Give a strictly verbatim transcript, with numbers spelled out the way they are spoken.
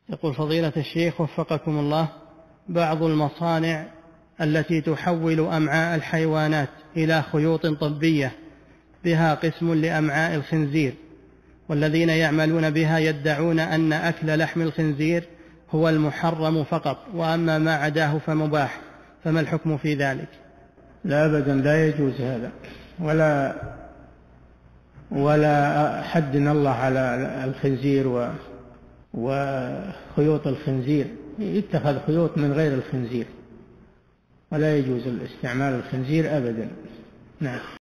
يقول فضيلة الشيخ وفقكم الله، بعض المصانع التي تحول أمعاء الحيوانات إلى خيوط طبية بها قسم لأمعاء الخنزير، والذين يعملون بها يدعون أن أكل لحم الخنزير هو المحرم فقط، وأما ما عداه فمباح، فما الحكم في ذلك؟ لا أبدا، لا يجوز هذا، ولا ولا حدنا الله على الخنزير و وخيوط الخنزير، يتخذ خيوط من غير الخنزير، ولا يجوز الاستعمال الخنزير أبدا. نعم.